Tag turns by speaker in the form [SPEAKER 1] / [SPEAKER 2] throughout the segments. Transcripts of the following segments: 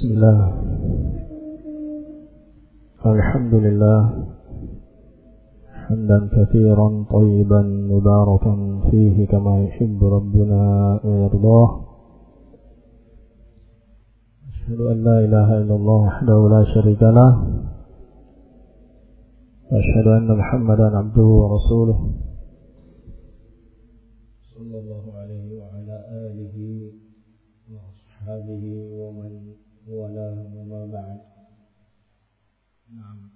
[SPEAKER 1] Bismillah. Alhamdulillah. Hamdan katsiran thayyiban mubarakan fihi kama yuhibbu rabbuna wa yardah. Asyhadu an la ilaha illallah wahdahu la syarika lah. Wa asyhadu anna Muhammadan abduhu wa rasuluh. Sallallahu alaihi wa ala alihi wa ashabihi wa man walahu wa ba'd. Naam.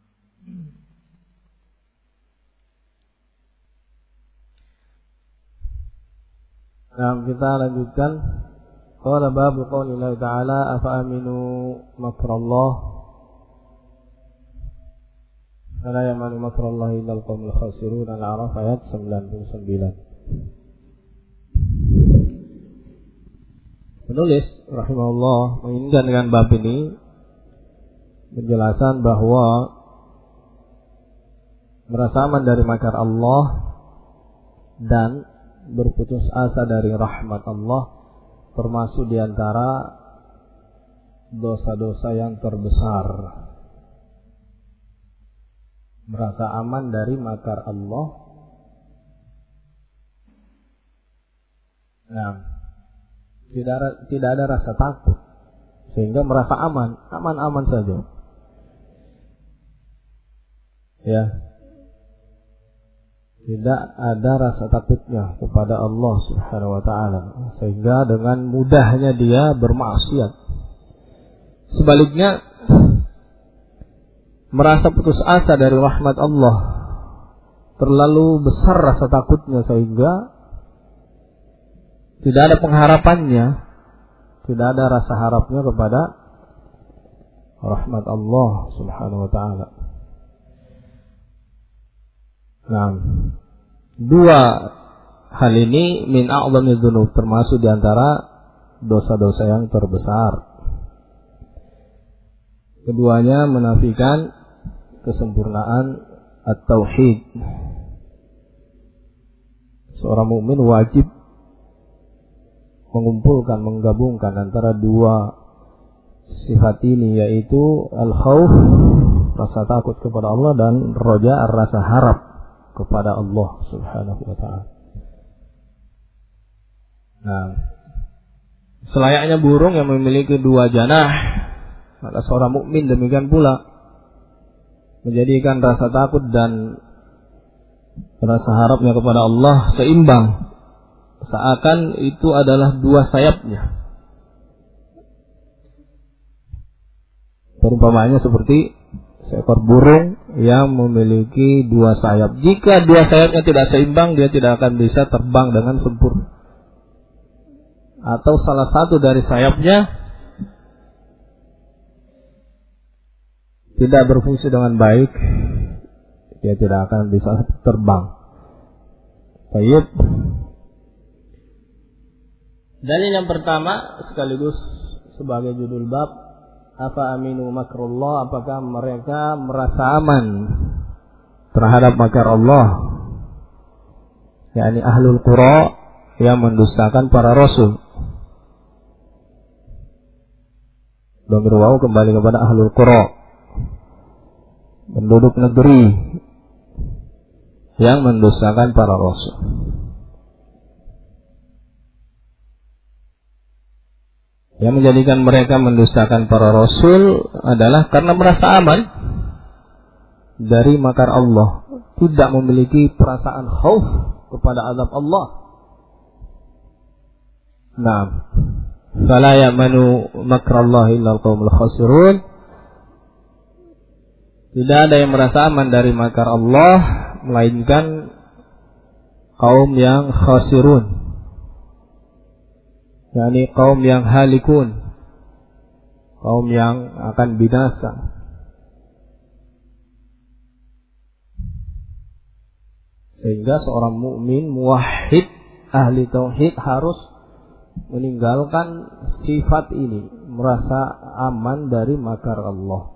[SPEAKER 1] Nah, kita lanjutkan. Qala babu qaulillahi ta'ala afa aminu makrallah fala yamanu makrallahi illal qaumul khasirun. Al-A'raf ayat 99. Penulis rahimahullah menginginkan dengan bab ini penjelasan bahwa merasa aman dari makar Allah dan berputus asa dari rahmat Allah termasuk diantara dosa-dosa yang terbesar. Merasa aman dari makar Allah. Nah, tidak ada rasa takut sehingga merasa aman saja. Ya. Tidak ada rasa takutnya kepada Allah Subhanahu wa taala sehingga dengan mudahnya dia bermaksiat. Sebaliknya merasa putus asa dari rahmat Allah, terlalu besar rasa takutnya sehingga tidak ada pengharapannya, tidak ada rasa harapnya kepada rahmat Allah Subhanahu wa taala. Nah, dua hal ini min a'zami dzunub, termasuk di antara dosa-dosa yang terbesar. Keduanya menafikan kesempurnaan at-tauhid. Seorang mukmin wajib menggabungkan antara dua sifat ini, yaitu al-khauf, rasa takut kepada Allah, dan roja, rasa harap kepada Allah Subhanahu wa ta'ala. Nah, selayaknya burung yang memiliki dua janah, maka seorang mukmin demikian pula menjadikan rasa takut dan rasa harapnya kepada Allah seimbang, seakan itu adalah dua sayapnya. Perumpamaannya seperti seekor burung yang memiliki dua sayap. Jika dua sayapnya tidak seimbang, dia tidak akan bisa terbang dengan sempurna. Atau salah satu dari sayapnya tidak berfungsi dengan baik, dia tidak akan bisa terbang. Baik. Dalil yang pertama sekaligus sebagai judul bab, afa aminu makrullah, apakah mereka merasa aman terhadap makar Allah, yakni ahlul qura yang mendustakan para rasul. Dhamir wawu kembali kepada ahlul qura, penduduk negeri yang mendustakan para rasul. Yang menjadikan mereka mendustakan para rasul adalah karena merasa aman dari makar Allah, tidak memiliki perasaan khauf kepada azab Allah. Nah, fala ya'manu makrallahi illal qaumul khasirun. Tidak ada yang merasa aman dari makar Allah melainkan kaum yang khasirun, yakni kaum yang halikun, kaum yang akan binasa. Sehingga seorang mukmin muwahhid, ahli tauhid, harus meninggalkan sifat ini, merasa aman dari makar Allah.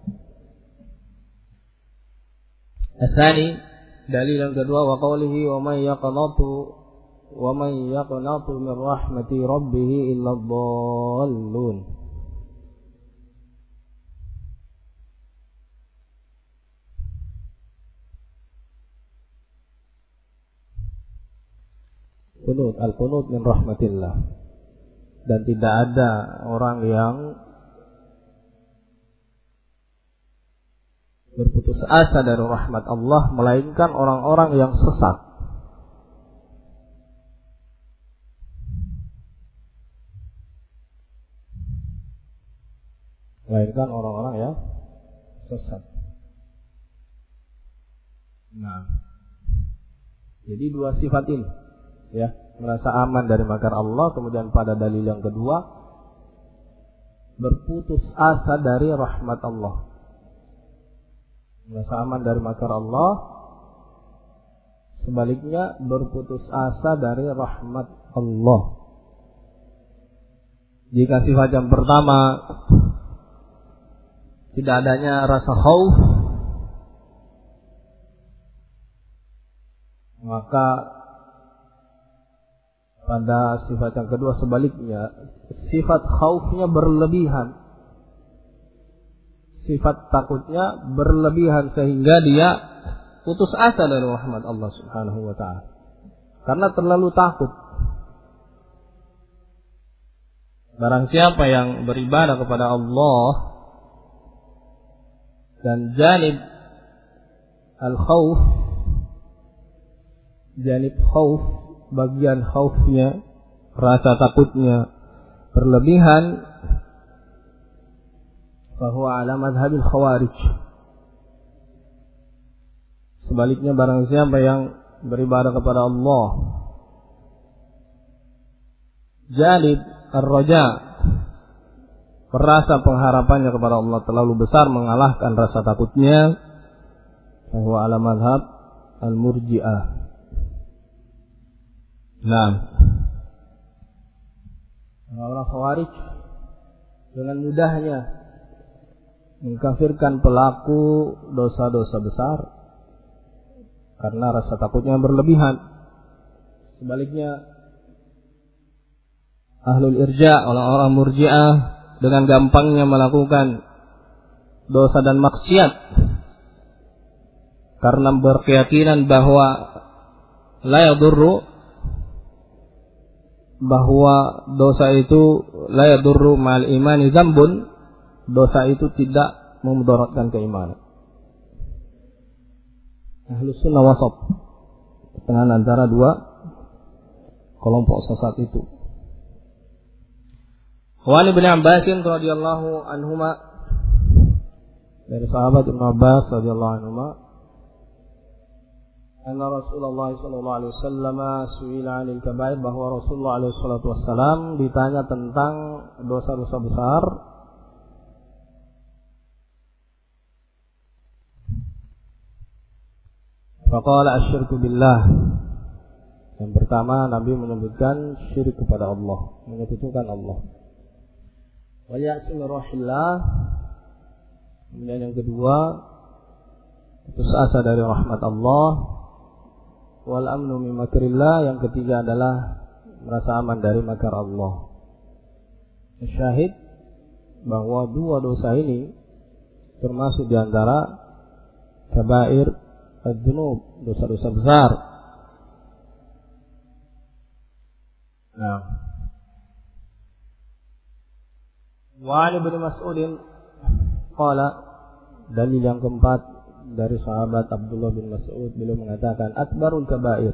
[SPEAKER 1] Asani, dalil yang kedua, wa qawlihi wa man yaqnatu min rahmati rabbih illa dhallun. qunut, al-qunut min rahmatillah. Dan tidak ada orang yang berputus asa dari rahmat Allah melainkan orang-orang yang sesat. Melainkan orang-orang yang sesat. Nah, jadi dua sifat ini, ya, merasa aman dari makar Allah, kemudian pada dalil yang kedua berputus asa dari rahmat Allah. Merasa aman dari makar Allah, sebaliknya berputus asa dari rahmat Allah. Jika sifat yang pertama tidak adanya rasa khauf, maka pada sifat yang kedua sebaliknya, sifat khaufnya berlebihan, sifat takutnya berlebihan sehingga dia putus asa dari rahmat Allah Subhanahu wa ta'ala karena terlalu takut. Barang siapa yang beribadah kepada Allah dan janib al-khauf, janib khauf, bagian khaufnya, rasa takutnya berlebihan, fahuwa ala madhabil khawarij. Sebaliknya barang siapa yang beribadah kepada Allah, janib ar-raja, merasa pengharapannya kepada Allah terlalu besar mengalahkan rasa takutnya, fahuwa ala madhab al-murji'ah. Nah, orang khawarij dengan mudahnya mengkafirkan pelaku dosa-dosa besar karena rasa takutnya berlebihan. Sebaliknya ahlul irja, orang-orang murji'ah, dengan gampangnya melakukan dosa dan maksiat karena berkeyakinan bahwa la yadurru, bahwa dosa itu la yadurru ma'al imani dzambun, dosa itu tidak memudaratkan keimanan. Ahlus sunnah wasat, tengah antara dua kelompok sesat itu. Wa Ibnu Abbas radhiyallahu anhuma, dari sahabat Ibnu Abbas radhiyallahu anhuma, anna Rasulullah sallallahu alaihi wasallam su'ila 'anil kaba'ir, bahwa Rasulullah alaihi salatu wasallam ditanya tentang dosa-dosa besar. Faqala asyirku billah. Yang pertama Nabi menyebutkan syirik kepada Allah, menyekutukan Allah. Wa ya'su min rahillah. Kemudian yang kedua, putus asa dari rahmat Allah. Wal amnu min makrillah. Yang ketiga adalah merasa aman dari makar Allah. Syahid bahwa dua dosa ini termasuk di antara kabair ad-dzunub, dosa-dosa besar. Nah, wa Ibnu Mas'ud qala, dalil yang keempat dari sahabat Abdullah bin Mas'ud, beliau mengatakan akbarul kabair,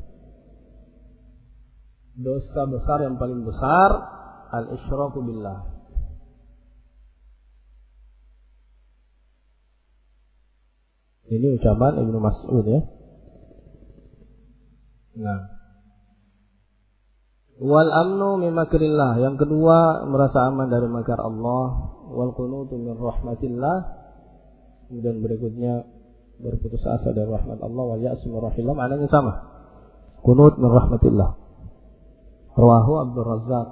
[SPEAKER 1] dosa besar yang paling besar, al-isyraku billah, ini ucapan Ibnu Mas'ud, ya. Nah, wal amnu min makrillah, yang kedua merasa aman dari makar Allah. Wal qunutu min rahmatillah, kemudian berikutnya berputus asa dari rahmat Allah. Wal ya'su min rahillah, maknanya sama, qunut min rahmatillah. Rawahu Abdul Razzaq.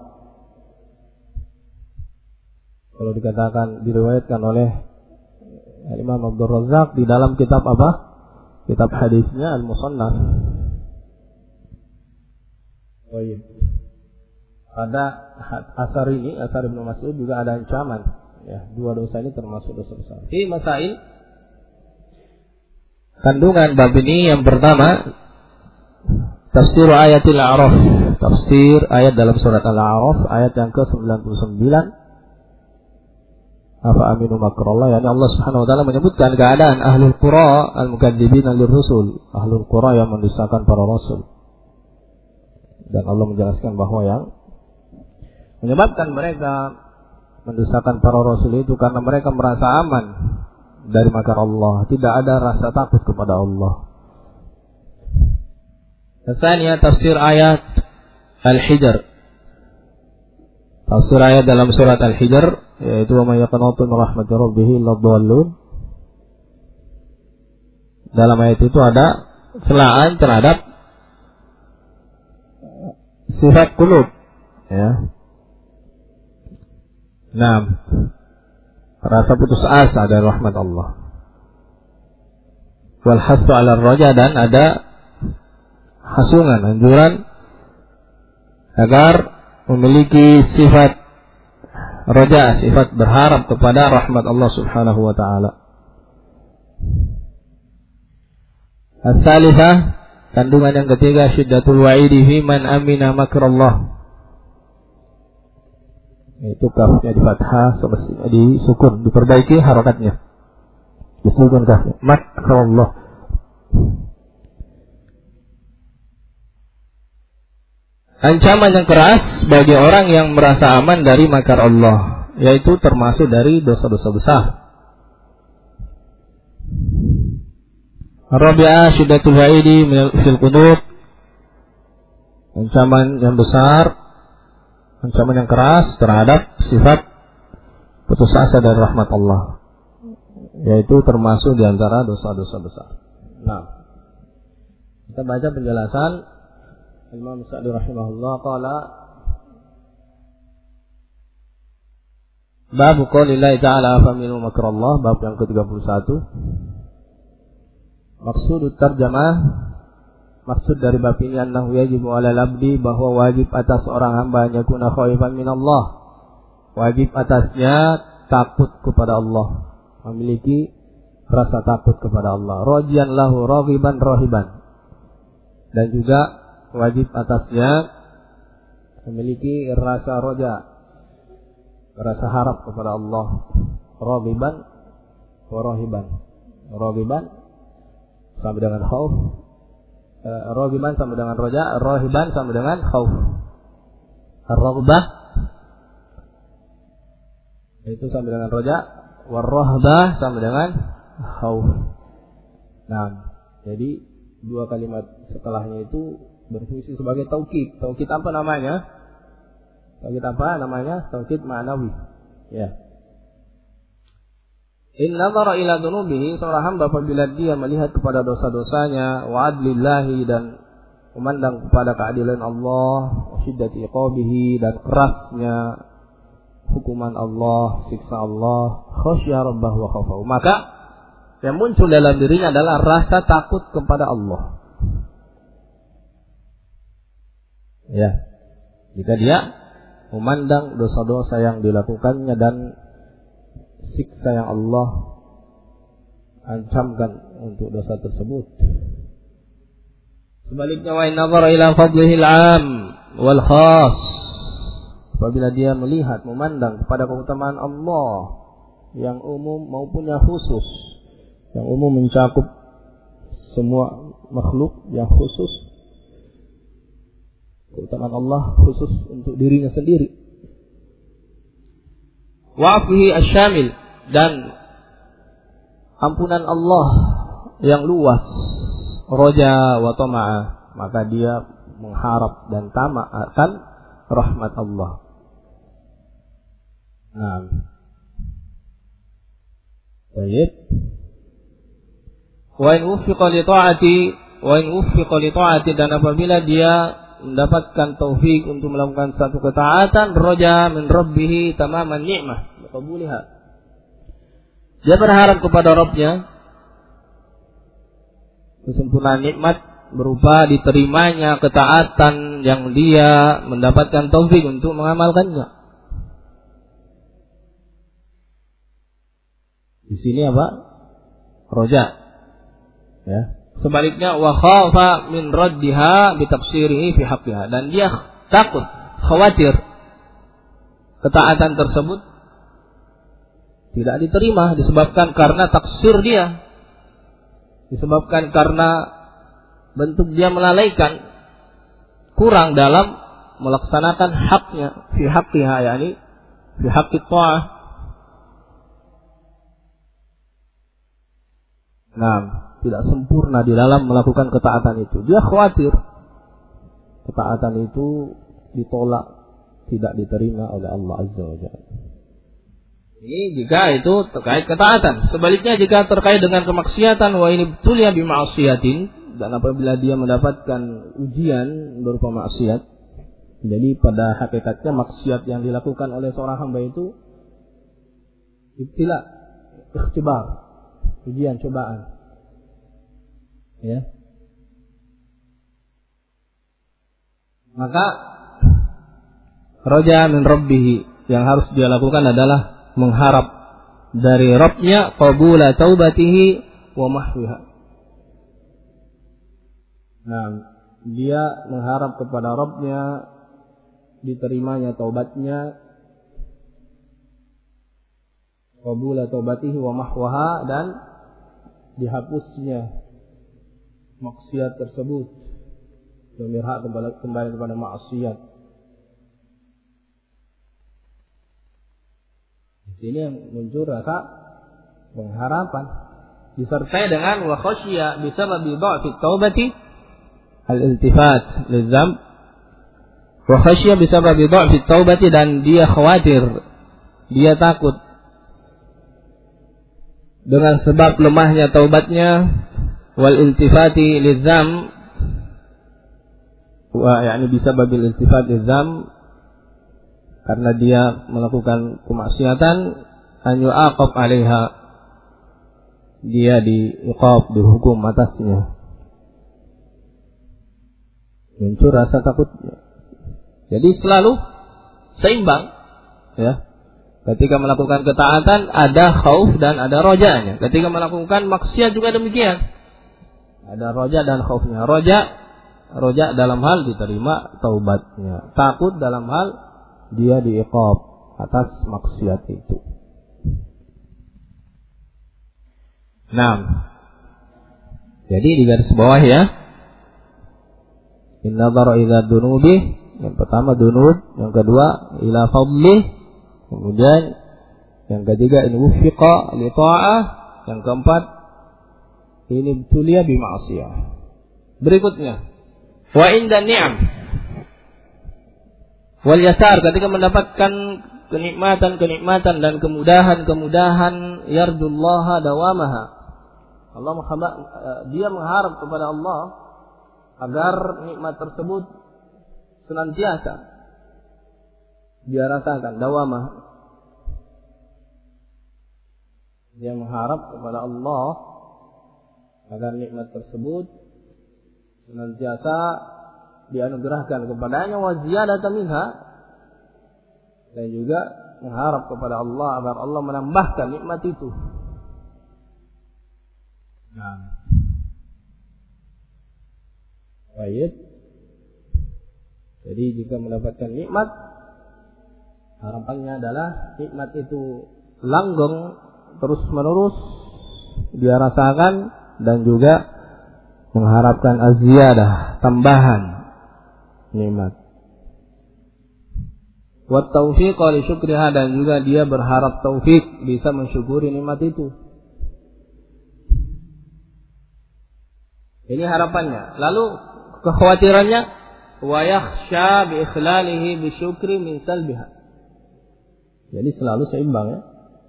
[SPEAKER 1] Kalau dikatakan diriwayatkan oleh Imam Abdul Razzaq di dalam kitab apa? Kitab hadisnya Al-Musannaf. Oh iya. Pada asar ini, asar Ibnu Mas'ud juga ada ancaman. Ya, dua dosa ini termasuk dosa besar. Ini masail kandungan bab ini, yang pertama tafsir ayatil A'raf. tafsir ayat dalam surat Al-A'raf ayat yang ke-99. Afa aminu makrallah, yakni Allah Subhanahu wa taala menyebutkan keadaan ahlul qura al-mukadzibina lirrusul, ahlul qura yang mendustakan para rasul. Dan Allah menjelaskan bahwa yang menyebabkan mereka mendustakan para rasul itu karena mereka merasa aman dari makar Allah, tidak ada rasa takut kepada Allah. Tsaniyah tafsir ayat Al-Hijr. Tafsir ayat dalam surat Al-Hijr yaitu wa may yaqnatu min rahmati rabbih illa dhallun. Dalam ayat itu ada celaan terhadap sifat qulub, ya. Nah, rasa putus asa dari rahmat Allah. Wal hathu 'ala ar-raja, dan ada hasungan, anjuran agar memiliki sifat raja, sifat berharap kepada rahmat Allah Subhanahu wa taala. As-salisah, kandungan yang ketiga, syiddatul wa'idi fi man amina makrallah. Itu kafnya di fathah, semestinya di sukun, diperbaiki harakatnya. Disukun kafnya, makrallah. Ancaman yang keras bagi orang yang merasa aman dari makar Allah, yaitu termasuk dari dosa-dosa besar. Rabi'ah syiddatul wa'idi fil qunut. Ancaman yang besar, ancaman yang keras terhadap sifat putus asa dari rahmat Allah, yaitu termasuk di antara dosa-dosa besar. Nah, kita baca penjelasan Imam Sa'di rahimahullah qala bab qaulillahi ta'ala faminu makrallah, bab yang ke-31. Maksud terjemah, maksud dari bab ini annahu yajibu 'alal 'abdi, bahwa wajib atas orang hamba yakuna khaifan minallah, wajib atasnya takut kepada Allah, memiliki rasa takut kepada Allah, rajian lahu raghiban rahiban, dan juga wajib atasnya memiliki rasa roja, rasa harap kepada Allah, raghiban wa rahiban. Raghiban sama dengan khauf, raghiban sama dengan roja, rahiban sama dengan khauf. Ar-raghbah itu sama dengan roja, war-rahbah sama dengan khauf. Nah, jadi dua kalimat setelahnya itu berfungsi sebagai taukid. Taukid apa namanya? Taukid apa namanya? Taukid ma'nawi. Ya. In nazara ila dhunubihi, seorang hamba apabila dia melihat kepada dosa-dosanya, wa adlillahi, dan memandang kepada keadilan Allah, wa syiddati iqabihi, dan kerasnya hukuman Allah, siksa Allah, khasya rabbah wa khafahu, maka yang muncul dalam dirinya adalah rasa takut kepada Allah. Ya, jika dia memandang dosa-dosa yang dilakukannya dan siksa yang Allah ancamkan untuk dosa tersebut. Sebaliknya, wa in nazara ila fadlihil 'am wal khas, apabila dia melihat, memandang kepada keutamaan Allah yang umum maupun yang khusus. Yang umum mencakup semua makhluk, yang khusus keutamaan Allah khusus untuk dirinya sendiri. Wa'afihi asyamil, dan ampunan Allah yang luas, roja wa tama'a, maka dia mengharap dan tamak akan rahmat Allah. Nah, baik. Wa in wuffiqa li ta'ati, dan apabila dia mendapatkan taufik untuk melakukan satu ketaatan, roja min rabbih tamaman ni'mah qabuliha, dia berharap kepada Rabbnya kesempurnaan nikmat berupa diterimanya ketaatan yang dia mendapatkan taufik untuk mengamalkannya. Di sini apa? Roja, ya, Sebaliknya wa khafa min raddiha bi tafsirihi fi haqqiha, dan dia takut, khawatir ketaatan tersebut tidak diterima disebabkan karena taksir dia, disebabkan karena bentuk dia melalaikan, kurang dalam melaksanakan haknya fi haqqiha, yakni fi haqqi ta'ah. Nah, tidak sempurna di dalam melakukan ketaatan itu. Dia khawatir ketaatan itu ditolak, tidak diterima oleh Allah Azza wa Jalla. Ini jika itu terkait ketaatan. Sebaliknya jika terkait dengan kemaksiatan, wa ini betul ya bima'asiyatin, dan apabila dia mendapatkan ujian berupa maksiat, jadi pada hakikatnya maksiat yang dilakukan oleh seorang hamba itu ibtila, ikhtibar, ujian, cobaan. Ya. Maka raja min rabbih, yang harus dia lakukan adalah mengharap dari Rabbnya qabula taubatihi wa mahwiha. Nah, dia mengharap kepada Rabbnya diterimanya taubatnya, qabula taubatihi wa mahwaha, dan dihapusnya maksiat tersebut, berhak kembali kepada maksiat. Di sini yang muncul rasa pengharapan disertai dengan wa khasyiya bisababi dha'fi taubati al-iltifat lidzam, wa khasyiya bisababi dha'fi taubati, dan dia khawatir, dia takut dengan sebab lemahnya taubatnya, wal iltifati lidzam, wa yakni bisababil iltifat lidzam, karena dia melakukan kemaksiatan, an yu'aqab 'alaiha, dia diiqab, dihukum atasnya. Muncul rasa takutnya. Jadi selalu seimbang, ya. Ketika melakukan ketaatan ada khauf dan ada rojanya. Ketika melakukan maksiat juga demikian. Ada roja dan khaufnya. Roja dalam hal diterima taubatnya. Takut dalam hal dia diiqab atas maksiat itu. Nah, jadi di garis bawah ya. Inna dhara idza dunubi, yang pertama dunub, yang kedua ila fadlih, kemudian yang ketiga in wufiqa li ta'ah, yang keempat ini betulia bima'asiyah. Berikutnya wa inda ni'am wal yasar, ketika mendapatkan kenikmatan dan kemudahan yarjullaha dawamaha, dia mengharap kepada Allah agar nikmat tersebut senantiasa dia rasakan, dawamah. Dia mengharap kepada Allah agar nikmat tersebut senantiasa dianugerahkan kepadanya, wa ziyadatan minha, dan juga mengharap kepada Allah agar Allah menambahkan nikmat itu. Nah, baik. Jadi jika mendapatkan nikmat, harapannya adalah nikmat itu langgeng terus menerus dia rasakan, dan juga mengharapkan az-ziyadah, tambahan nikmat. Wa taufiq li syukriha, dan juga dia berharap taufik bisa mensyukuri nikmat itu. Ini harapannya. Lalu kekhawatirannya wa yakhsha bi ikhlalihi bi syukri min salbiha. Jadi selalu seimbang ya.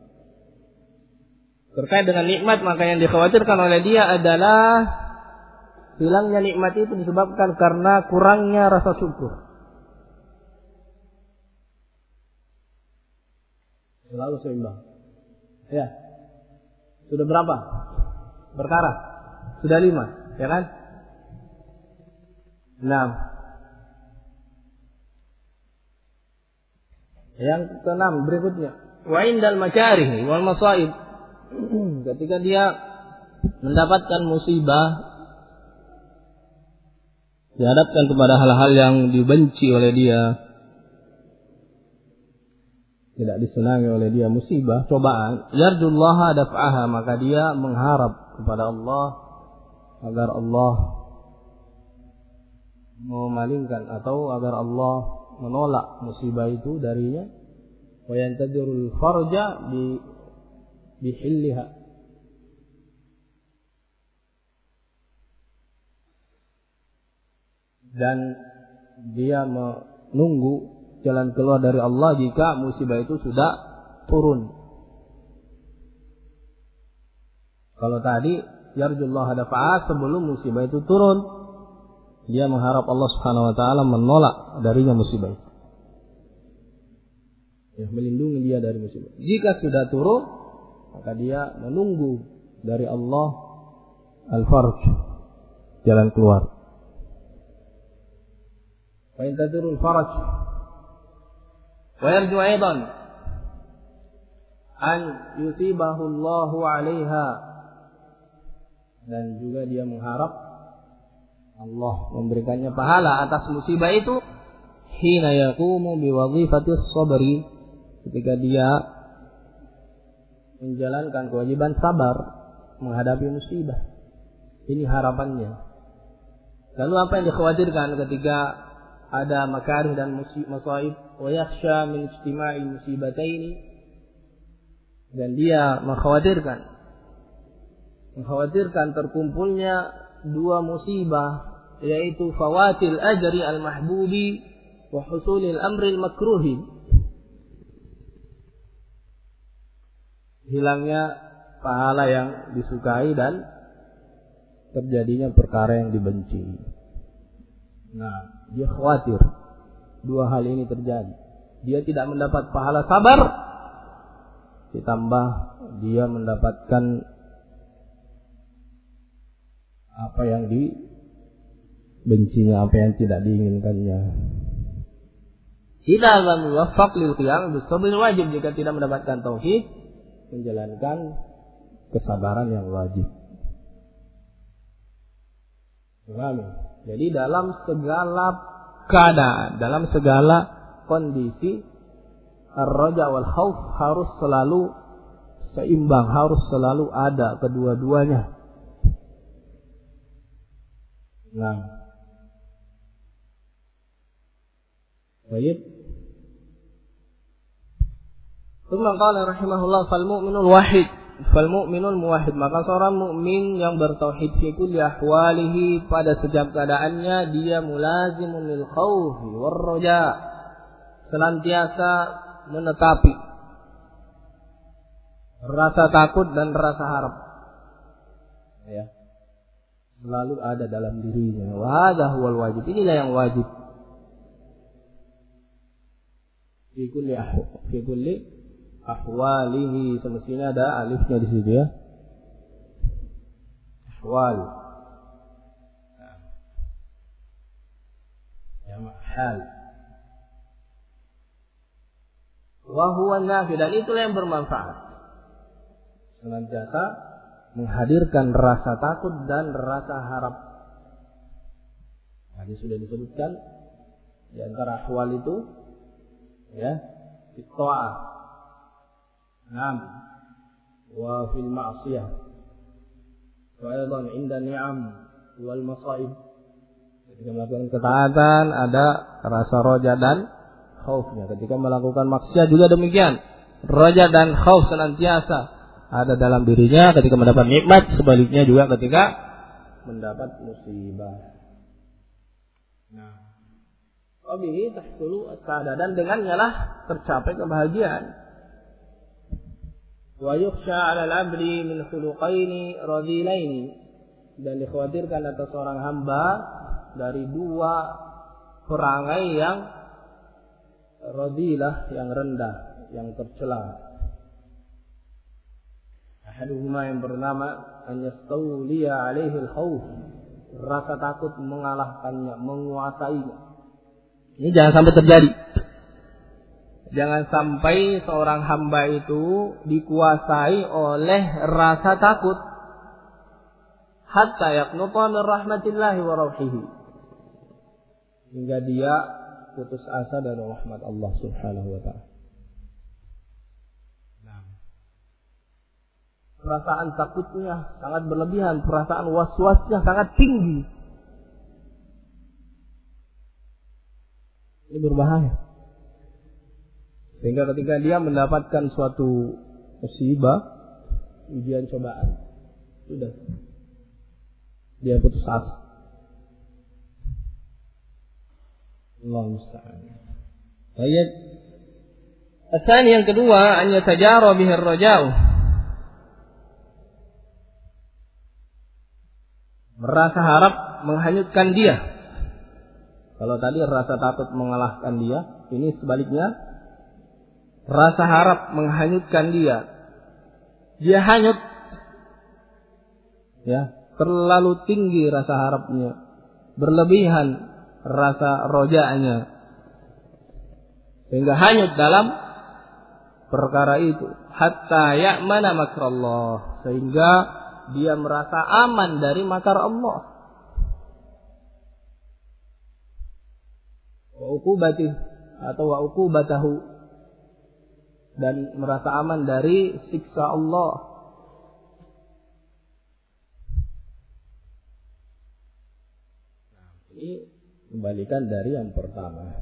[SPEAKER 1] Terkait dengan nikmat, maka yang dikhawatirkan oleh dia adalah hilangnya nikmat itu disebabkan karena kurangnya rasa syukur. Selalu seimbang. Ya. Sudah berapa perkara? Sudah 5, ya kan? 6. Yang ke-6 berikutnya, wa indal makarih wal masaib, ketika dia mendapatkan musibah dihadapkan kepada hal-hal yang dibenci oleh dia, tidak disenangi oleh dia, musibah, cobaan, yarjullaha daf'aha, maka dia mengharap kepada Allah agar Allah memalingkan atau agar Allah menolak musibah itu darinya, wa yantadirul farja bihilliha, dan dia menunggu jalan keluar dari Allah jika musibah itu sudah turun. Kalau tadi yarjullaha dafa'ah, sebelum musibah itu turun, dia mengharap Allah Subhanahu wa taala menolak darinya musibah itu, ya, melindungi dia dari musibah. Jika sudah turun, maka dia menunggu dari Allah al-farj, jalan keluar. Wa yantadirul faraj wa yarju aidan an yusibahu Allahu 'alaiha, dan juga dia mengharap Allah memberikannya pahala atas musibah itu, hina yaqumu biwadhifatis sabri, ketika dia menjalankan kewajiban sabar menghadapi musibah. Ini harapannya. Lalu apa yang dikhawatirkan ketika ada makarih dan masaib? Wa yakhsha min ijtima'i musibataini, dan dia mengkhawatirkan terkumpulnya dua musibah, yaitu fawatil ajri al-mahbubi wa husulil amri al-makruhi, hilangnya pahala yang disukai dan terjadinya perkara yang dibenci. Nah, dia khawatir dua hal ini terjadi. Dia tidak mendapat pahala sabar, ditambah dia mendapatkan apa yang dibencinya, apa yang tidak diinginkannya. Idza lam yuwaffaq lil qiyam bis sabr wajib, jika tidak mendapatkan tauhid, menjalankan kesabaran yang wajib. Jadi dalam segala keadaan, dalam segala kondisi, ar-raja wal khauf harus selalu seimbang, harus selalu ada kedua-duanya. Nah, baik. Tsumma qala rahimahullah, fal mu'minul wahid, fal mu'minul muwahhid, maka seorang mukmin yang bertauhid fi kulli ahwalihi, pada setiap keadaannya dia mulazimun lil khaufi war raja, senantiasa menetapi rasa takut dan rasa harap, ya, selalu ada dalam dirinya. Wa hadza huwal wajib, inilah yang wajib. Fi kulli ahwalihi, semestinya ada alifnya di situ, ya. Ahwal. Ya, hal. Wa huwa nafi, dan itulah yang bermanfaat. Senantiasa menghadirkan rasa takut dan rasa harap. Tadi sudah disebutkan di antara ahwal itu, ya, ta'ah, nam, wa fil ma'siyah, wa aidan 'inda ni'am wal masaib. Ketika melakukan ketaatan ada rasa roja dan khaufnya. Ketika melakukan maksiat juga demikian, roja dan khauf senantiasa ada dalam dirinya ketika mendapat nikmat, sebaliknya juga ketika mendapat musibah. Nah, wabihi tahsulu as-sa'adah, dan dengannya lah tercapai kebahagiaan. Wa yukhsha 'ala al-'abdi min khuluqaini radilaini, dan dikhawatirkan atas seorang hamba dari dua perangai yang radilah, yang rendah, yang tercela. Ahaduhuma, yang bernama an yastawliya 'alaihi al-khauf, rasa takut mengalahkannya, menguasainya. Ini jangan sampai terjadi. Jangan sampai seorang hamba itu dikuasai oleh rasa takut, hatta yaqnuta min rahmatillahi wa rauhihi, hingga dia putus asa dari rahmat Allah Subhanahu wa taala. Perasaan takutnya sangat berlebihan, perasaan was-wasnya sangat tinggi. Ini berbahaya. Sehingga ketika dia mendapatkan suatu musibah, ujian cobaan, sudah dia putus asa. Allah musta'an. Ayat Asani yang kedua, an yatajara bihi ar-raja'u. Merasa harap menghanyutkan dia. Kalau tadi rasa takut mengalahkan dia, ini sebaliknya rasa harap menghanyutkan dia. Dia hanyut, ya, terlalu tinggi rasa harapnya, berlebihan rasa roja'nya, sehingga hanyut dalam perkara itu. Hatta ya'mana makrallah, sehingga dia merasa aman dari makar Allah. Wa uqubati atau wa uqubatahu, dan merasa aman dari siksa Allah. Ini kembalikan dari yang pertama.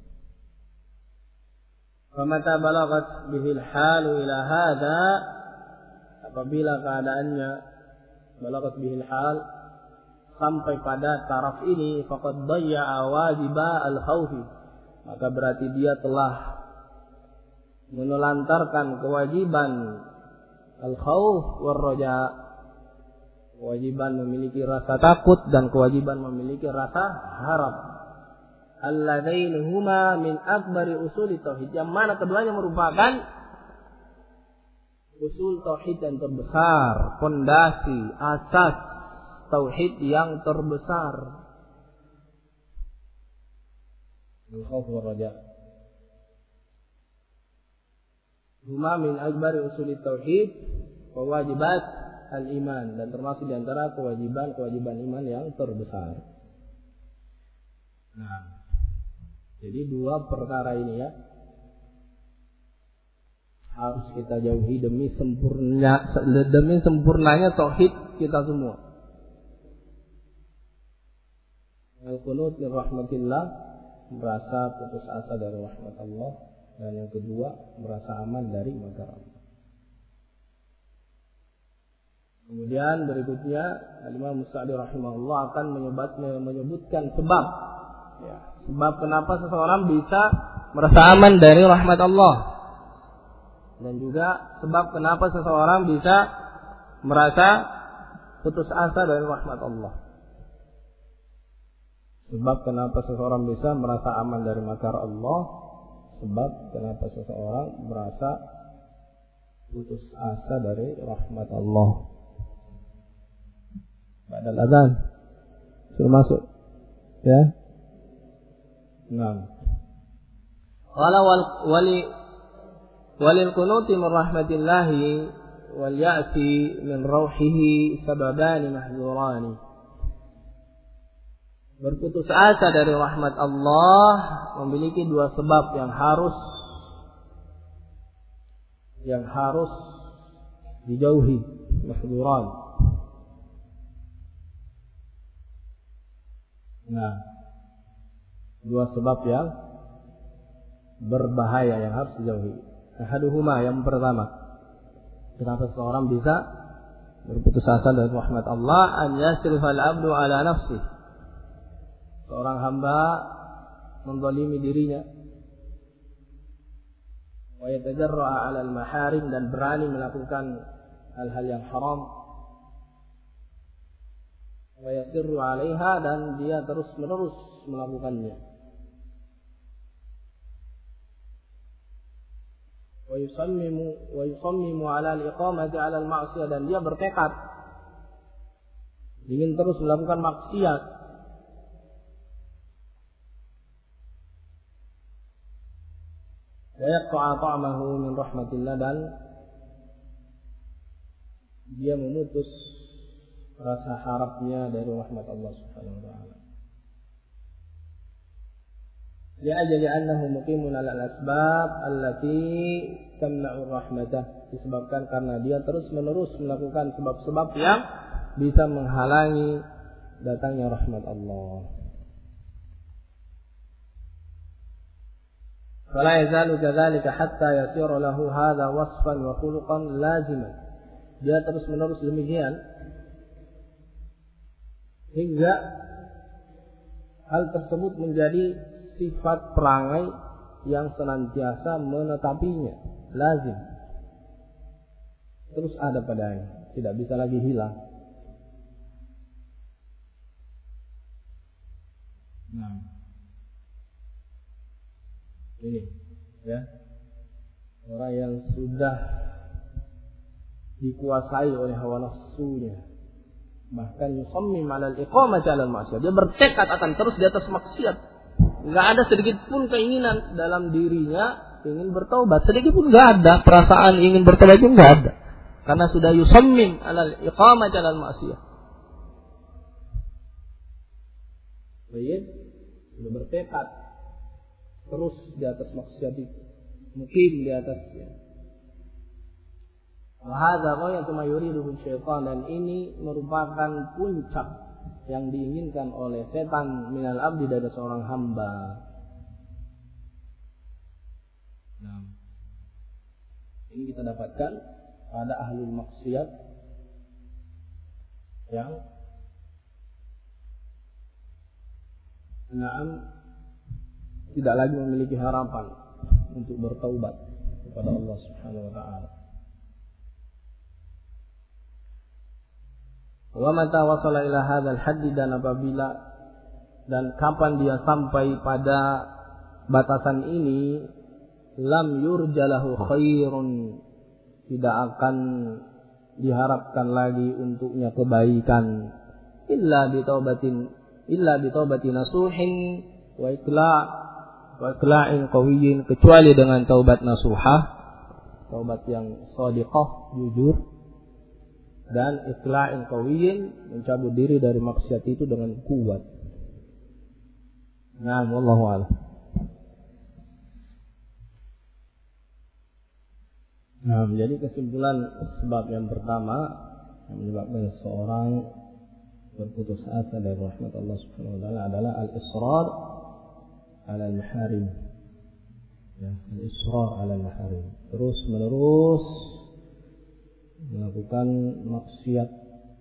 [SPEAKER 1] Famata balagat bihil halu ila hadha, apabila keadaannya balagat bihil hal sampai pada taraf ini, faqad dayya'a wajiba al-khawfi, maka berarti dia telah menelantarkan kewajiban al-khawf war-raja, kewajiban memiliki rasa takut dan kewajiban memiliki rasa harap. Alladaini huma min akbari usuli tauhid, yang mana keduanya merupakan usul tauhid yang terbesar, fondasi, asas tauhid yang terbesar. Al-khauf wal raja. Huma min akbari usul tauhid wa wajibat al-iman, dan termasuk di antara kewajiban iman yang terbesar. Nah, jadi dua perkara ini ya harus kita jauhi demi sempurnanya tauhid kita semua. Al-qunut min rahmatillah, merasa putus asa dari rahmat Allah, dan yang kedua merasa aman dari makar Allah. Kemudian berikutnya Al-Imam Sa'di rahimahullah akan menyebutkan sebab, ya, sebab kenapa seseorang bisa merasa aman dari rahmat Allah, dan juga sebab kenapa seseorang bisa merasa putus asa dari rahmat Allah. Sebab kenapa seseorang bisa merasa aman dari makar Allah, sebab kenapa seseorang merasa putus asa dari rahmat Allah. Ba'dal adzan sudah masuk, ya. Nah, qala walil qunuti min rahmatillahi wal ya'si min rauhihi sababani mahdzurani. Berputus asa dari rahmat Allah memiliki dua sebab yang harus dijauhi, mahzuran. Nah, dua sebab yang berbahaya yang harus dijauhi. Ahaduhuma, yang pertama, kenapa seseorang bisa berputus asa dari rahmat Allah, an yasrifal abdu ala nafsi. Seorang hamba menzalimi dirinya, wa yatajarra'a 'ala al-maharim, dan berani melakukan hal-hal yang haram, wa yasirru 'alaiha, dan dia terus-menerus melakukannya. Wa yusammimu 'ala al-iqamati 'ala al-ma'siyah, dan dia bertekad ingin terus melakukan maksiat. Wa yaqta'a ta'amahu min rahmatillah, dan dia memutus rasa harapnya dari rahmat Allah Subhanahu wa taala. Li'ajali annahu muqimun 'ala al-asbab allati tamna'u rahmatah, disebabkan karena dia terus-menerus melakukan sebab-sebab yang bisa menghalangi datangnya rahmat Allah. Fala yazalu kadzalika hatta yasira lahu hadha wasfan wa khuluqan laziman. Dia terus-menerus demikian hingga hal tersebut menjadi sifat perangai yang senantiasa menetapinya, lazim, terus ada padanya, tidak bisa lagi hilang. Nah, ini ya, orang yang sudah dikuasai oleh hawa nafsunya, bahkan yusammim 'ala al-iqamati 'ala al-ma'siyah, dia bertekad akan terus di atas maksiat. Enggak ada sedikit pun keinginan dalam dirinya ingin bertaubat, sedikit pun enggak ada, perasaan ingin bertaubat itu enggak ada. Karena sudah yusammim 'ala al-iqamati 'ala al-ma'siyah. Baik, sudah bertekad terus di atas maksiat itu, mukim di atasnya. Wa hadza ghayatu ma yuriduhu syaitan, dan ini merupakan puncak yang diinginkan oleh setan minal abdi, dari seorang hamba. Nah, ini kita dapatkan pada ahlul maksiat yang tidak lagi memiliki harapan untuk bertaubat kepada Allah Subhanahu wa taala. Wa mata wasala ila hadzal hadd, dan apabila dan kapan dia sampai pada batasan ini, lam yurjalahu khairun, tidak akan diharapkan lagi untuknya kebaikan, illa bi taubati nasuhin wa iqla'in qawiyyin, kecuali dengan taubat nasuhah, taubat yang shadiqah, jujur, dan iqla'in qawiyyin, mencabut diri dari maksiat itu dengan kuat. Nah, wallahu a'lam. Nah, jadi kesimpulan sebab yang pertama yang menyebabkan seorang berputus asa dari rahmat Allah Subhanahu wa taala adalah al-israr 'ala al-maharim. Ya, al-israr 'ala al-maharim. Terus menerus melakukan maksiat.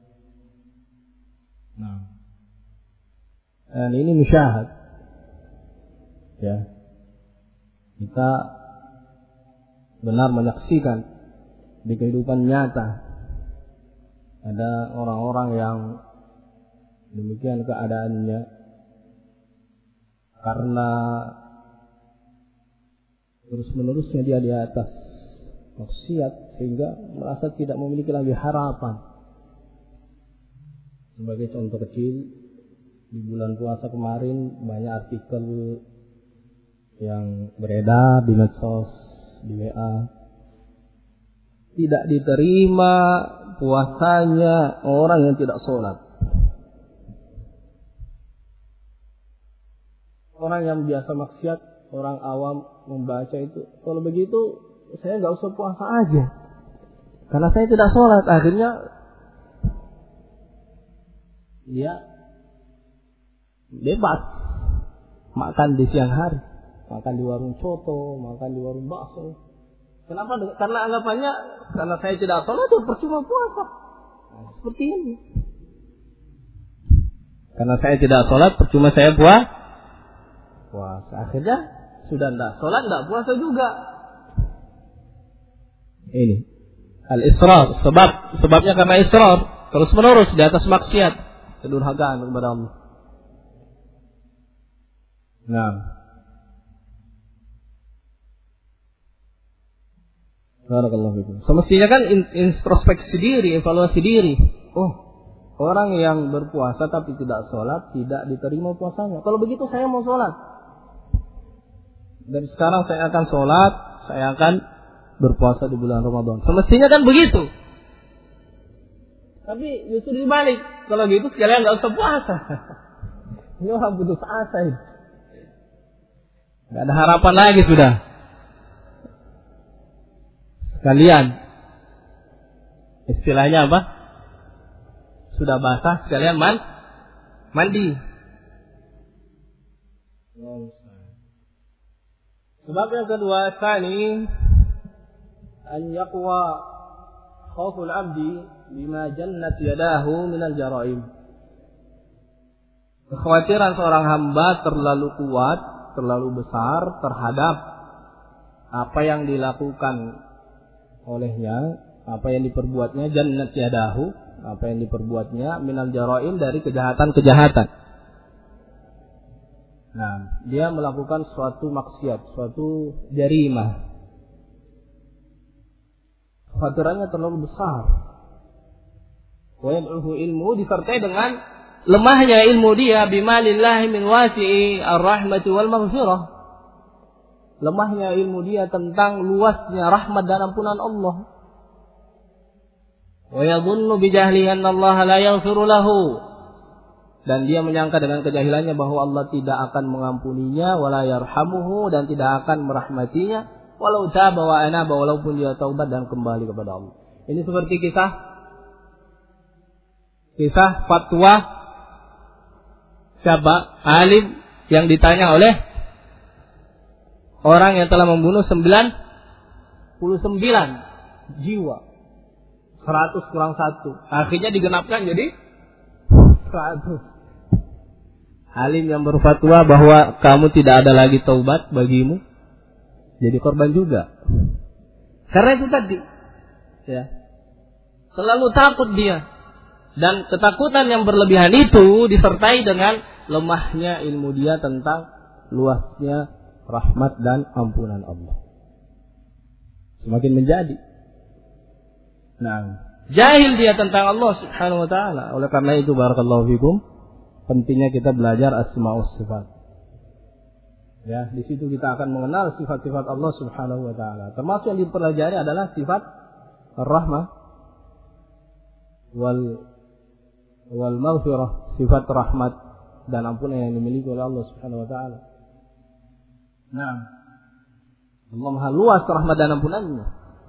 [SPEAKER 1] Nah, dan ini musyahad. Ya, kita benar menyaksikan di kehidupan nyata ada orang-orang yang demikian keadaannya karena terus-menerusnya dia di atas maksiat sehingga merasa tidak memiliki lagi harapan. Sebagai contoh kecil, di bulan puasa kemarin banyak artikel yang beredar di medsos, di WA, tidak diterima puasanya orang yang tidak sholat. Orang yang biasa maksiat, orang awam membaca itu, kalau begitu saya nggak usah puasa aja, karena saya tidak sholat. Akhirnya dia bebas makan di siang hari, makan di warung coto, makan di warung bakso. Kenapa? Karena anggapannya karena saya tidak sholat itu percuma puasa. Nah, seperti ini. Karena saya tidak sholat percuma saya puasa. Akhirnya sudah tidak sholat, tidak puasa juga. Ini al-israr, sebabnya karena israr, terus menerus di atas maksiat, kedurhakaan kepada Allah. Nah, barakallahu fikum. Semestinya kan introspeksi diri, evaluasi diri. Oh, orang yang berpuasa tapi tidak sholat, tidak diterima puasanya. Kalau begitu saya mau sholat. Dan sekarang saya akan sholat, saya akan berpuasa di bulan Ramadan. Semestinya kan begitu. Tapi justru dibalik. Kalau gitu sekalian nggak usah puasa. Ini orang putus asa ini. Nggak ada harapan lagi sudah. Sekalian, istilahnya apa? Sudah basah sekalian mandi. Sebab yang kedua, tsani an yaqwa khauful abdi bima jannat yadahu minal jaraim. Kekhawatiran seorang hamba terlalu kuat, terlalu besar terhadap apa yang dilakukan olehnya, apa yang diperbuatnya, jannat yadahu, apa yang diperbuatnya minal jaraim, dari kejahatan-kejahatan. Nah, dia melakukan suatu maksiat, suatu jarimah. Kekhawatirannya terlalu besar. Wa yad'uhu ilmu, disertai dengan lemahnya ilmu dia, bimalillahi min wasi'i ar-rahmati wal maghfirah. Lemahnya ilmu dia tentang luasnya rahmat dan ampunan Allah. Wa yadhunnu bijahlihi anna Allah la yaghfiru lahu, dan dia menyangka dengan kejahilannya bahwa Allah tidak akan mengampuninya, wala yarhamuhu, dan tidak akan merahmatinya, walau taba wa anaba, walaupun dia taubat dan kembali kepada Allah. Ini seperti kisah fatwa siapa? Alim yang ditanya oleh orang yang telah membunuh 99 jiwa. 100 kurang 1. Akhirnya digenapkan jadi 100. Alim yang berfatwa bahwa kamu tidak ada lagi taubat bagimu, jadi korban juga. Karena itu tadi, ya, selalu takut dia. Dan ketakutan yang berlebihan itu disertai dengan lemahnya ilmu dia tentang luasnya rahmat dan ampunan Allah. Semakin menjadi. Nah, jahil dia tentang Allah Subhanahu wa taala. Oleh karena itu, barakallahu fikum, pentingnya kita belajar asmaus sifat. Ya, di situ kita akan mengenal sifat-sifat Allah Subhanahu wa taala. Termasuk yang dipelajari adalah sifat ar-rahmah wal maghfirah, sifat rahmat dan ampunan yang dimiliki oleh Allah Subhanahu wa taala. Nah, Allah Maha luas rahmat dan ampunannya.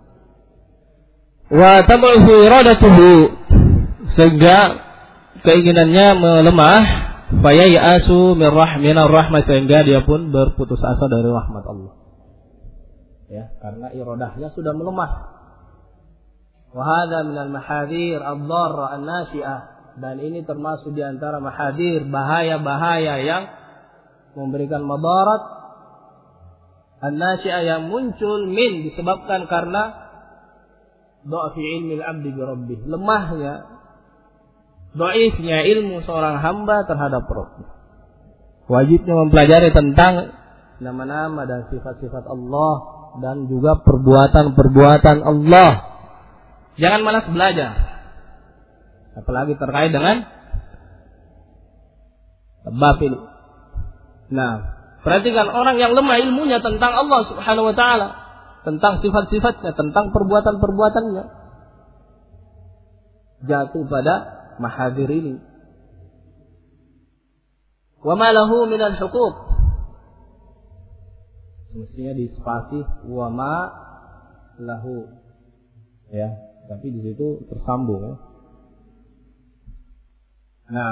[SPEAKER 1] Wa tabu'u iradatuhu, sehingga keinginannya melemah, fayayasu min rahmah, sehingga dia pun berputus asa dari rahmat Allah. Ya, karena iradahnya sudah melemah. Wa hadza min al-mahadhir ad-dharra an-nashi'ah, dan ini termasuk di antara mahadir, bahaya-bahaya yang memberikan madarat, an-nashi'ah, yang muncul disebabkan karena dha'fi ilmi al-'abdi bi rabbih, lemahnya, dhaifnya ilmu seorang hamba terhadap Rabb. Wajibnya mempelajari tentang nama-nama dan sifat-sifat Allah dan juga perbuatan-perbuatan Allah. Jangan malas belajar, apalagi terkait dengan bab ini. Nah, perhatikan orang yang lemah ilmunya tentang Allah Subhanahu wa taala, tentang sifat-sifatnya, tentang perbuatan-perbuatannya, jatuh pada mahadir ini. Wa ma lahu min al-huquq, semestinya di spasi wa ma lahu, ya, tapi di situ tersambung, ya. Nah,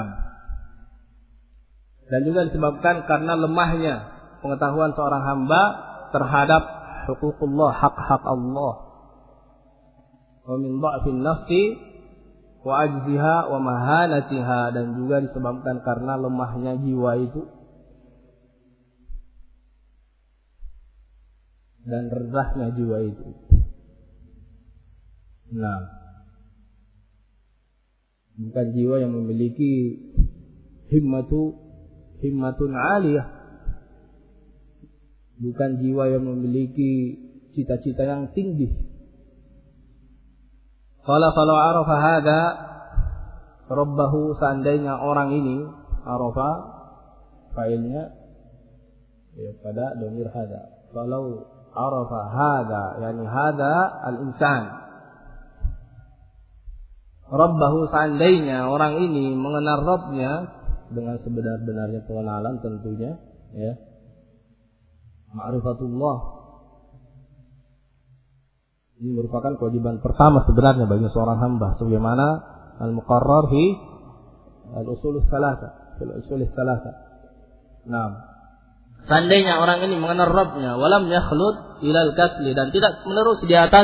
[SPEAKER 1] dan juga disebabkan karena lemahnya pengetahuan seorang hamba terhadap huququllah, hak-hak Allah. Wa min dha'fin nafsi wa ajziha wa mahanatiha, dan juga disebabkan karena lemahnya jiwa itu dan rendahnya jiwa itu. Nah, bukan jiwa yang memiliki himmatun aliyah, bukan jiwa yang memiliki cita-cita yang tinggi. Qala falau arafa hadza rabbahu, seandainya orang ini, arafa failnya ya pada dhamir hadza, falau arafa hadza, yani hadza al-insan, rabbahu, seandainya orang ini mengenal Rabbnya dengan sebenar-benarnya pengenalan tentunya, ya, Ma'rifatullah. Ini merupakan kewajiban pertama sebenarnya bagi seorang hamba, sebagaimana al-muqarrar fi al-usul ats-tsalatsa, fil usul ats-tsalatsa. Nah, seandainya orang ini mengenal Rabbnya, walam yakhlud ilal kasli, dan tidak menerus di atas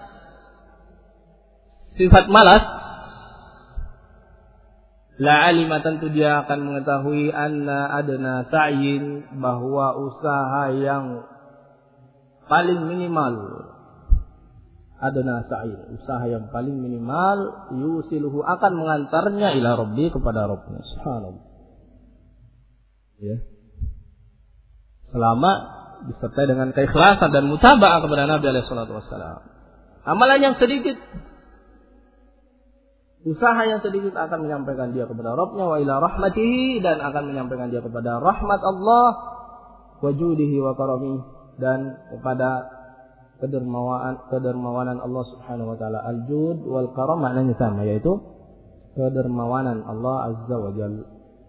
[SPEAKER 1] sifat malas, la alima, tentu dia akan mengetahui anna adna sa'yin, bahwa usaha yang paling minimal, adna sa'yin, usaha yang paling minimal, yusiluhu, akan mengantarnya ila rabbi, kepada Rabbnya. Subhanallah. Ya. Selama disertai dengan keikhlasan dan mutaba'ah kepada Nabi alaihi salatu wassalam. Amalan yang sedikit, usaha yang sedikit akan menyampaikan dia kepada Rabbnya, wa ila rahmatihi, dan akan menyampaikan dia kepada rahmat Allah, wa judihi wa karamihi, dan kepada kedermawanan Allah Subhanahu wa taala. Al-jud wal karam maknanya sama, yaitu kedermawanan Allah Azza wa Jalla.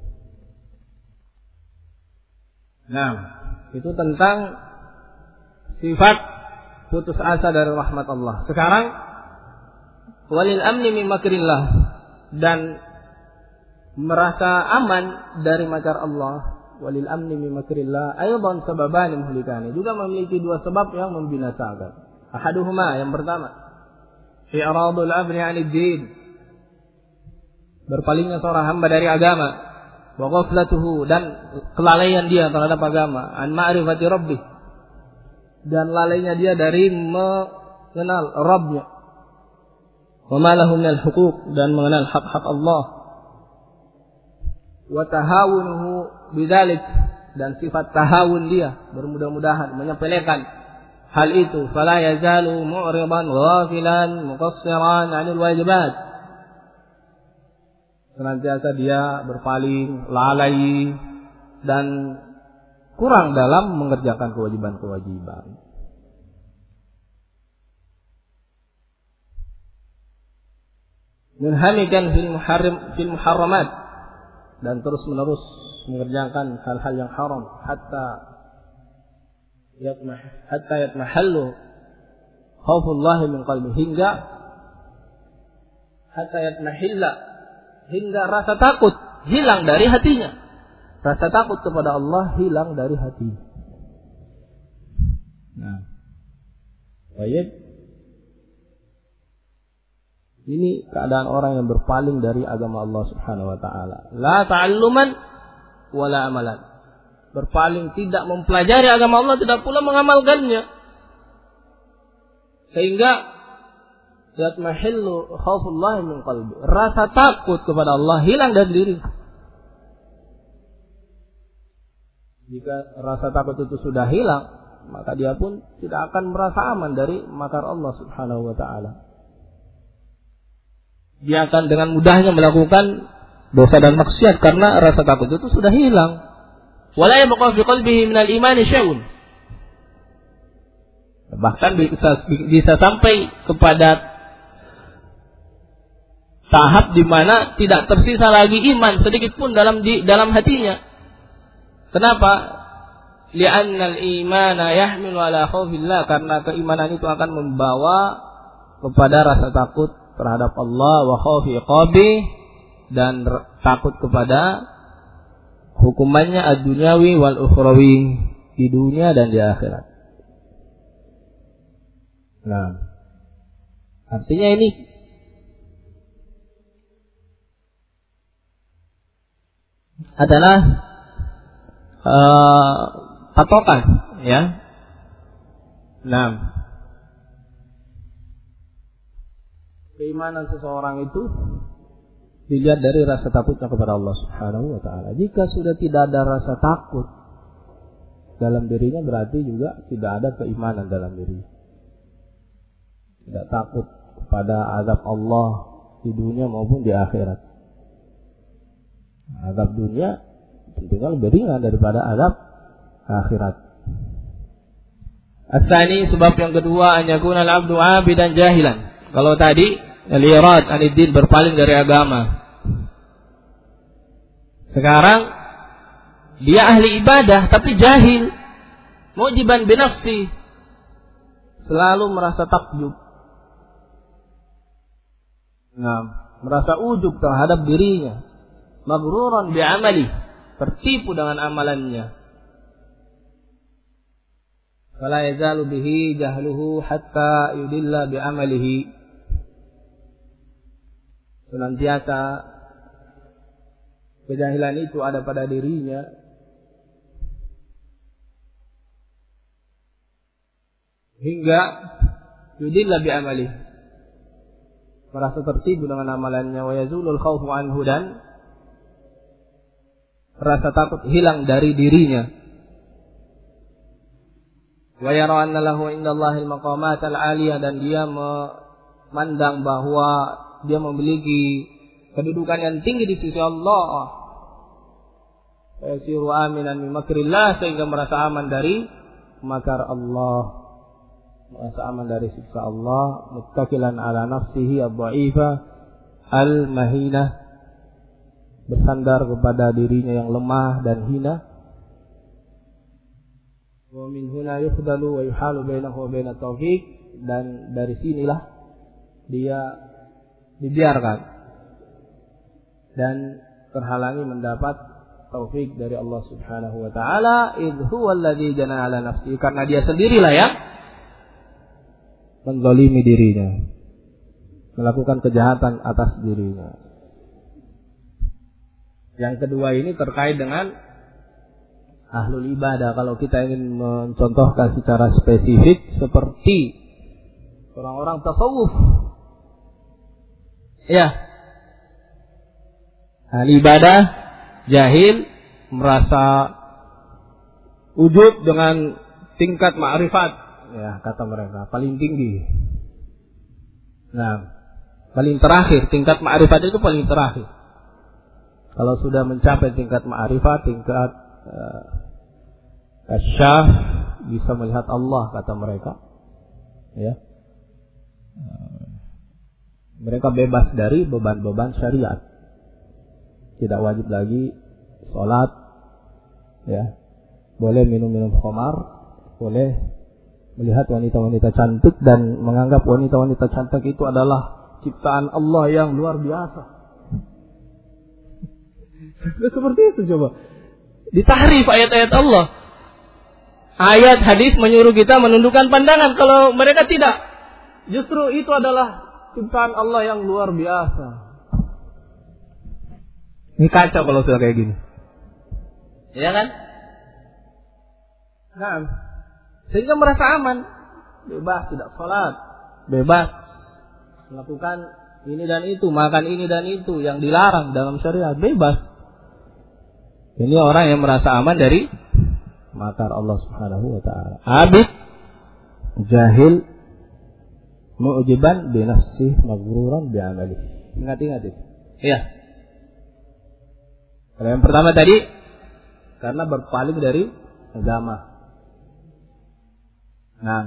[SPEAKER 1] Nah, itu tentang sifat putus asa dari rahmat Allah. Sekarang walil amni min makrillah, dan merasa aman dari makar Allah. Walil amni min makrillah aydan sababan muhlikani, juga memiliki dua sebab yang membinasakan. Ahaduhuma, yang pertama, i'radul abni 'anid din, berpalingnya seorang hamba dari agama, wa ghaflatuhu, dan kelalaian dia terhadap agama, an ma'rifati rabbih, dan lalainya dia dari mengenal Rabbnya, wa ma lahu minal huquq, dan mengenal hak-hak Allah, wa tahawunuhu bidzalik, dan sifat tahawun dia, bermudah-mudahan, menyepelekan hal itu. Fala yazalu mu'ridan ghafilan muqassiran 'anil wajibat, senantiasa dia berpaling, lalai, dan kurang dalam mengerjakan kewajiban-kewajiban. Munhamikan fil muharramat, dan terus-menerus mengerjakan hal-hal yang haram, hatta yatmahallu khaufullah min qalbi, hingga rasa takut hilang dari hatinya. Rasa takut kepada Allah hilang dari hati. Nah, baik. Ini keadaan orang yang berpaling dari agama Allah Subhanahu wa taala. La ta'alluman wa la amalan. Berpaling, tidak mempelajari agama Allah, tidak pula mengamalkannya. Sehingga yatmahillu khaufullah min qalbi, rasa takut kepada Allah hilang dari diri. Jika rasa takut itu sudah hilang, maka dia pun tidak akan merasa aman dari makar Allah Subhanahu wa taala. Dia akan dengan mudahnya melakukan dosa dan maksiat karena rasa takut itu sudah hilang. Wala yabqa fi qalbihi minal imani syai'un. Bahkan bisa sampai kepada tahap di mana tidak tersisa lagi iman sedikit pun dalam hatinya. Kenapa? Li'annal imana yahmilu ala khaufillah, karena keimanan itu akan membawa kepada rasa takut terhadap Allah, wa khaufi iqabi, dan takut kepada hukumannya ad-dunyawi wal ukhrawi, di dunia dan di akhirat. Nah, artinya ini adalah patokan, ya. Nah, keimanan seseorang itu dilihat dari rasa takutnya kepada Allah Subhanahu wa taala. Jika sudah tidak ada rasa takut dalam dirinya, berarti juga tidak ada keimanan dalam dirinya. Tidak takut kepada azab Allah di dunia maupun di akhirat. Azab dunia tentunya lebih ringan daripada azab akhirat. As-tsani, sebab yang kedua, an yakuna al-'abdu 'abidan jahilan. Kalau tadi al-irad anid-din, berpaling dari agama. Sekarang dia ahli ibadah tapi jahil. mu'jiban bi nafsi, selalu merasa takjub. Nah, merasa ujub terhadap dirinya. Maghruran bi amali, tertipu dengan amalannya. Fala yazalu bihi jahluhu hatta yudilla bi amalihi. Senantiasa kejahilan itu ada pada dirinya hingga yudilla bi amalihi, merasa tertipu dengan amalannya. Wa yazulul khawfu anhu, dan rasa takut hilang dari dirinya. Wa yara anna lahu indallahil maqamatal 'aliyah, dan dia memandang bahwa dia memiliki kedudukan yang tinggi di sisi Allah. Yasiru aminan min makrillah, sehingga merasa aman dari makar Allah, merasa aman dari siksa Allah. Muttakilan ala nafsihi ad-dha'ifa al-mahinah, bersandar kepada dirinya yang lemah dan hina. Wa min huna yukhdalu wa yuhalu bainahu wa bainat taufiq, dan dari sinilah dia dibiarkan dan terhalangi mendapat taufik dari Allah Subhanahu wa taala. Idh huwa alladzi jana ala nafsi, karena dia sendirilah yang menzalimi dirinya, melakukan kejahatan atas dirinya. Yang kedua ini terkait dengan ahlul ibadah. Kalau kita ingin mencontohkan secara spesifik, seperti orang-orang tasawuf, ya, ahli ibadah jahil, merasa ujub dengan tingkat ma'rifat, ya, kata mereka paling tinggi. Nah, paling terakhir, tingkat ma'rifat itu paling terakhir. Kalau sudah mencapai tingkat ma'rifat, tingkat kasyaf, bisa melihat Allah, kata mereka, ya, mereka bebas dari beban-beban syariat, tidak wajib lagi sholat, ya, boleh minum-minum khamar, boleh melihat wanita-wanita cantik dan menganggap wanita-wanita cantik itu adalah ciptaan Allah yang luar biasa. Seperti itu coba. Ditahrif ayat-ayat Allah. Ayat hadis menyuruh kita menundukkan pandangan, kalau mereka tidak. Justru itu adalah ciptaan Allah yang luar biasa. Ini kacau kalau sudah kayak gini. Ya kan? Nah, sehingga merasa aman, bebas tidak sholat, bebas melakukan ini dan itu, makan ini dan itu yang dilarang dalam syariat, bebas. Ini orang yang merasa aman dari makar Allah Subhanahu wa taala. Abid, jahil, mu'jiban bi nafsihi, maghruran bi amalihi. Ingat-ingat itu. Iya. Kalau yang pertama tadi karena berpaling dari agama. Nah,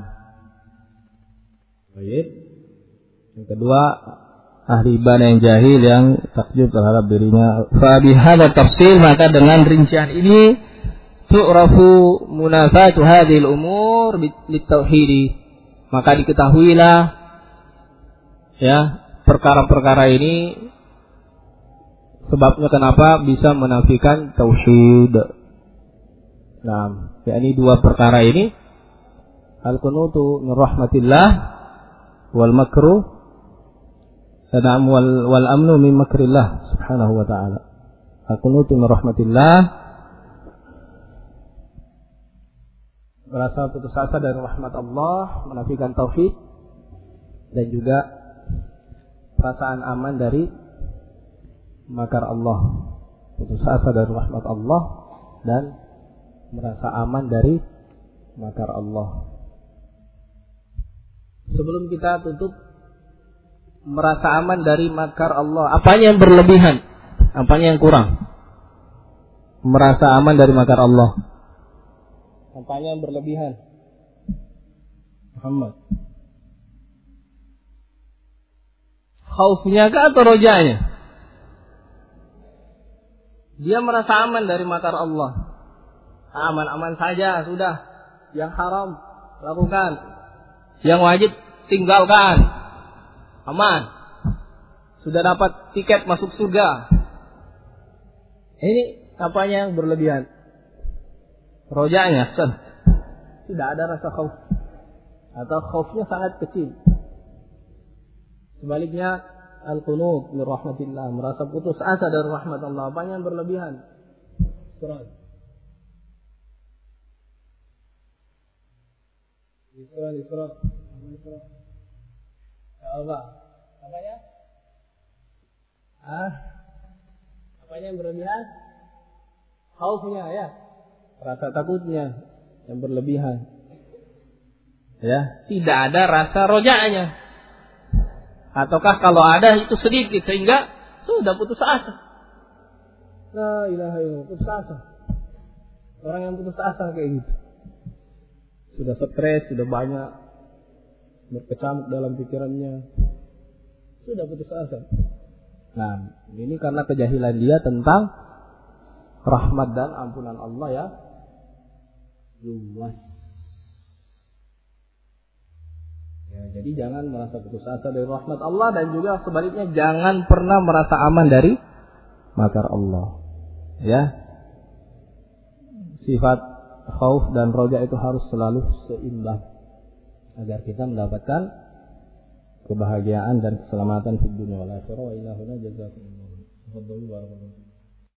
[SPEAKER 1] baik. Yang kedua, ahli ibadah yang jahil, yang takjub terhadap dirinya. Fa bihadza tafsil, maka dengan rincian ini tu'rafu munafatu hadhil umur bitauhid, maka diketahuilah, ya, perkara-perkara ini sebabnya kenapa bisa menafikan tauhid. Nah, yakni dua perkara ini, al-qunutu min rahmatillah wal makru wal amnu min makrillah subhanahu wa ta'ala. Al-qunutu min rahmatillah, merasa putus asa dari rahmat Allah, menafikan tauhid, dan juga perasaan aman dari makar Allah, putus asa dari rahmat Allah dan merasa aman dari makar Allah. Sebelum kita tutup, merasa aman dari makar Allah, apanya yang berlebihan, apanya yang kurang? Merasa aman dari makar Allah, apanya yang berlebihan? Muhammad, khaufnya kah atau rojanya? Dia merasa aman dari makar Allah, aman-aman saja sudah, Yang haram lakukan. Yang wajib tinggalkan. Aman. Sudah dapat tiket masuk surga. Ini apanya yang berlebihan? Rojanya tidak ada rasa khauf. Atau khaufnya sangat kecil. Sebaliknya al-qunut min rahmatillah, merasa putus asa dari rahmat Allah. Apanya yang berlebihan? Isra. Ya Allah. Apanya? Apanya yang berlebihan? Khaufnya ya. Rasa takutnya yang berlebihan. Ya, tidak ada rasa rojanya. Ataukah kalau ada itu sedikit sehingga sudah putus asa. La ilaha illallah, putus asa. Orang yang putus asa kayak gitu. Sudah stres, sudah banyak berkecamuk dalam pikirannya. Sudah putus asa. Nah, ini karena kejahilan dia tentang rahmat dan ampunan Allah ya luas. Ya, jadi jangan merasa putus asa dari rahmat Allah dan juga sebaliknya jangan pernah merasa aman dari makar Allah. Ya. Sifat khauf dan roja itu harus selalu seimbang agar kita mendapatkan kebahagiaan dan keselamatan di dunia wal akhirah. Wa ila huna jazakumullah.